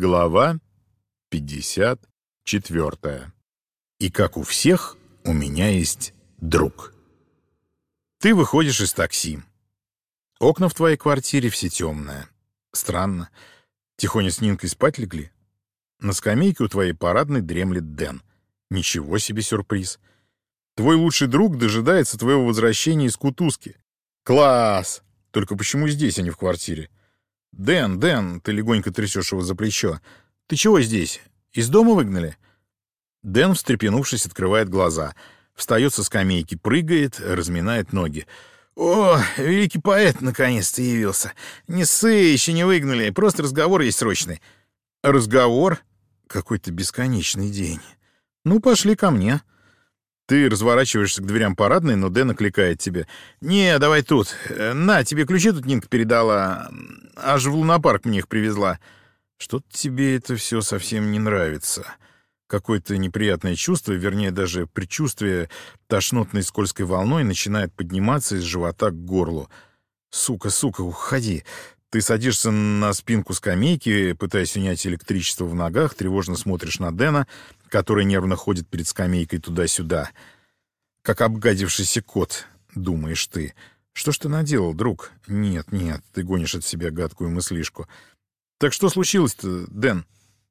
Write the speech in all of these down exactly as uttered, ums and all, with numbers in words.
Глава пятьдесят четвертая. И как у всех, у меня есть друг. Ты выходишь из такси. Окна в твоей квартире все темные. Странно. Тихоня с Нинкой спать легли? На скамейке у твоей парадной дремлет Дэн. Ничего себе сюрприз. Твой лучший друг дожидается твоего возвращения из кутузки. Класс! Только почему здесь, а не в квартире? «Дэн, Дэн!» — ты легонько трясешь его за плечо. «Ты чего здесь? Из дома выгнали?» Дэн, встрепенувшись, открывает глаза. Встает со скамейки, прыгает, разминает ноги. «О, великий поэт наконец-то явился! Не ссы, еще не выгнали, просто разговор есть срочный». «Разговор? Какой-то бесконечный день. Ну, пошли ко мне». Ты разворачиваешься к дверям парадной, но Дэн окликает тебе. «Не, давай тут. На, тебе ключи тут Нинка передала. Аж в лунопарк мне их привезла». Что-то тебе это все совсем не нравится. Какое-то неприятное чувство, вернее, даже предчувствие тошнотной скользкой волной начинает подниматься из живота к горлу. «Сука, сука, уходи». Ты садишься на спинку скамейки, пытаясь унять электричество в ногах, тревожно смотришь на Дэна, который нервно ходит перед скамейкой туда-сюда. Как обгадившийся кот, думаешь ты. Что ж ты наделал, друг? Нет, нет, ты гонишь от себя гадкую мыслишку. Так что случилось-то, Дэн?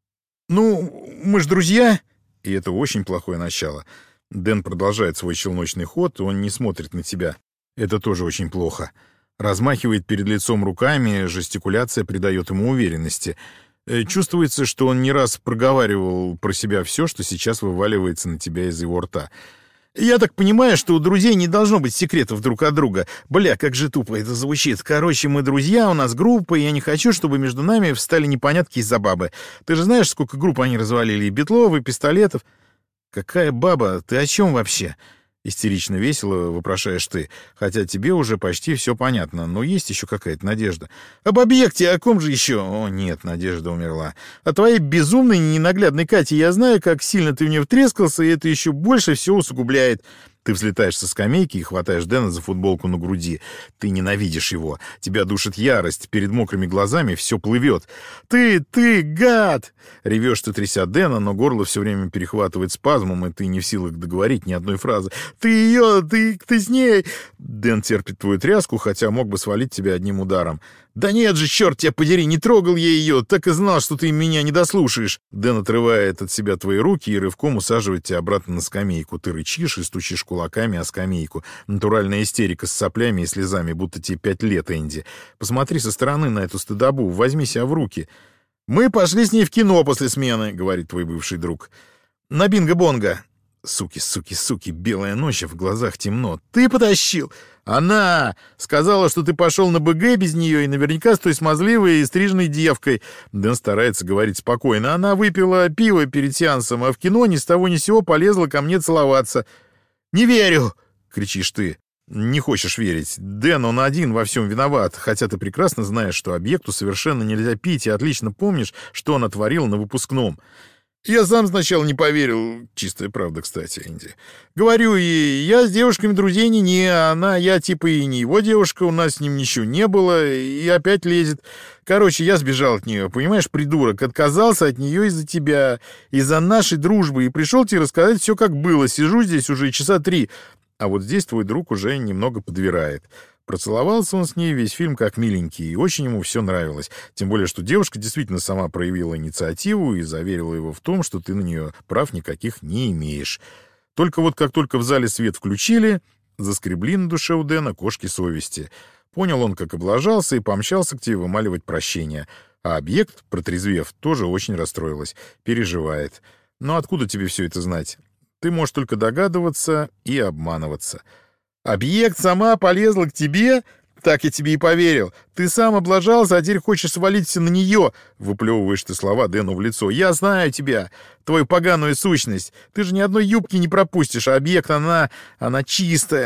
Ну, мы ж друзья. И это очень плохое начало. Дэн продолжает свой челночный ход, он не смотрит на тебя. Это тоже очень плохо. Размахивает перед лицом руками, жестикуляция придает ему уверенности. Чувствуется, что он не раз проговаривал про себя все, что сейчас вываливается на тебя из его рта. «Я так понимаю, что у друзей не должно быть секретов друг от друга. Бля, как же тупо это звучит. Короче, мы друзья, у нас группа, и я не хочу, чтобы между нами встали непонятки из-за бабы. Ты же знаешь, сколько групп они развалили, и Бетлов, и Пистолетов». «Какая баба? Ты о чем вообще?» Истерично весело вопрошаешь ты, хотя тебе уже почти все понятно, но есть еще какая-то надежда. «Об объекте, о ком же еще?» «О, нет, надежда умерла. О твоей безумной ненаглядной Кате я знаю, как сильно ты в нее втрескался, и это еще больше все усугубляет». Ты взлетаешь со скамейки и хватаешь Дэна за футболку на груди. Ты ненавидишь его. Тебя душит ярость. Перед мокрыми глазами все плывет. «Ты, ты, гад!» Ревешь ты, тряся Дэна, но горло все время перехватывает спазмом, и ты не в силах договорить ни одной фразы. «Ты ее, ты, ты с ней!» Дэн терпит твою тряску, хотя мог бы свалить тебя одним ударом. «Да нет же, черт тебя подери, не трогал я ее, так и знал, что ты меня не дослушаешь». Дэн отрывает от себя твои руки и рывком усаживает тебя обратно на скамейку. Ты рычишь и стучишь кулаками о скамейку. Натуральная истерика с соплями и слезами, будто тебе пять лет, Энди. Посмотри со стороны на эту стыдобу, возьми себя в руки. «Мы пошли с ней в кино после смены», — говорит твой бывший друг. «На бинго-бонго». Суки, суки, суки, белая ночь, а в глазах темно. «Ты потащил!» «Она сказала, что ты пошел на БГ без нее и наверняка с той смазливой и стрижной девкой». Дэн старается говорить спокойно. «Она выпила пиво перед сеансом, а в кино ни с того ни с сего полезла ко мне целоваться». «Не верю!» — кричишь ты. Не хочешь верить. Дэн, он один во всем виноват, хотя ты прекрасно знаешь, что объекту совершенно нельзя пить, и отлично помнишь, что она творила на выпускном. «Я сам сначала не поверил». Чистая правда, кстати, Энди. «Говорю ей, я с девушками друзей не не, а она, я типа и не его девушка, у нас с ним ничего не было, и опять лезет. Короче, я сбежал от нее, понимаешь, придурок, отказался от нее из-за тебя, из-за нашей дружбы, и пришел тебе рассказать все, как было. Сижу здесь уже часа три». А вот здесь твой друг уже немного подвирает. Процеловался он с ней весь фильм как миленький, и очень ему все нравилось. Тем более, что девушка действительно сама проявила инициативу и заверила его в том, что ты на нее прав никаких не имеешь. Только вот как только в зале свет включили, заскребли на душе у Дэна кошки совести. Понял он, как облажался, и помчался к тебе вымаливать прощение. А объект, протрезвев, тоже очень расстроилась, переживает. Но откуда тебе все это знать? Ты можешь только догадываться и обманываться. «Объект сама полезла к тебе? Так я тебе и поверил. Ты сам облажался, а теперь хочешь свалиться на нее», — выплевываешь ты слова Дэну в лицо. «Я знаю тебя, твою поганую сущность. Ты же ни одной юбки не пропустишь, а объект, она... она чистая.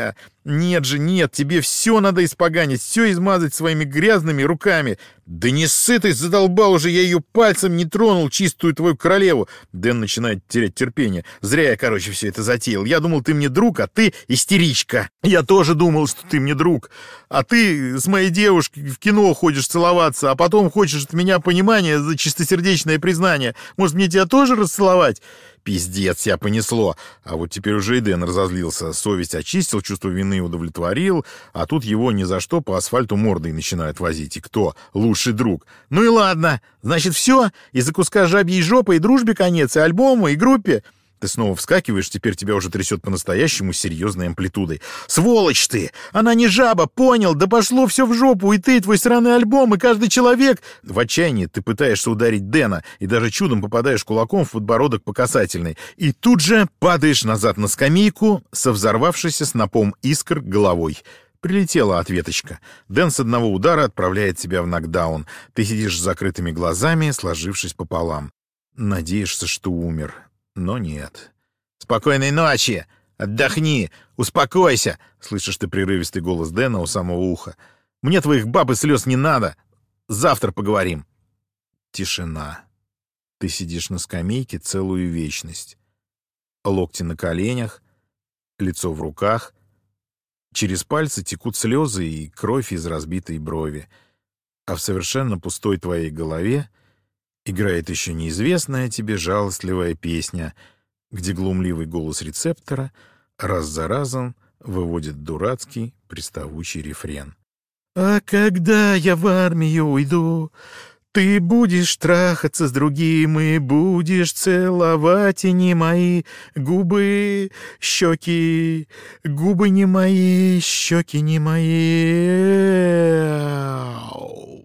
Нет же, нет, тебе все надо испоганить, все измазать своими грязными руками. Да не ссы ты, задолбал уже, я ее пальцем не тронул, чистую твою королеву. Дэн начинает терять терпение. Зря я, короче, все это затеял. Я думал, ты мне друг, а ты истеричка. Я тоже думал, что ты мне друг. А ты с моей девушкой в кино ходишь целоваться, а потом хочешь от меня понимания за чистосердечное признание. Может, мне тебя тоже расцеловать? Пиздец, я понесло. А вот теперь уже и Дэн разозлился. Совесть очистил, чувство вины удовлетворил, а тут его ни за что по асфальту мордой начинают возить. И кто? Лучший друг. Ну и ладно. Значит, все? Из-за куска жабьей жопы и дружбе конец, и альбому, и группе? Ты снова вскакиваешь, теперь тебя уже трясет по-настоящему серьезной амплитудой. Сволочь ты! Она не жаба, понял? Да пошло все в жопу, и ты, и твой сраный альбом, и каждый человек. В отчаянии ты пытаешься ударить Дэна, и даже чудом попадаешь кулаком в подбородок по касательной. И тут же падаешь назад на скамейку со взорвавшейся снопом искр головой. Прилетела ответочка. Дэн с одного удара отправляет тебя в нокдаун. Ты сидишь с закрытыми глазами, сложившись пополам. Надеешься, что умер. Но нет. «Спокойной ночи! Отдохни! Успокойся!» Слышишь ты прерывистый голос Дэна у самого уха. «Мне твоих баб и слез не надо! Завтра поговорим!» Тишина. Ты сидишь на скамейке целую вечность. Локти на коленях, лицо в руках. Через пальцы текут слезы и кровь из разбитой брови. А в совершенно пустой твоей голове играет еще неизвестная тебе жалостливая песня, где глумливый голос рецептора раз за разом выводит дурацкий приставучий рефрен. «А когда я в армию уйду, ты будешь трахаться с другим и будешь целовать и не мои губы, щеки, губы не мои, щеки не мои».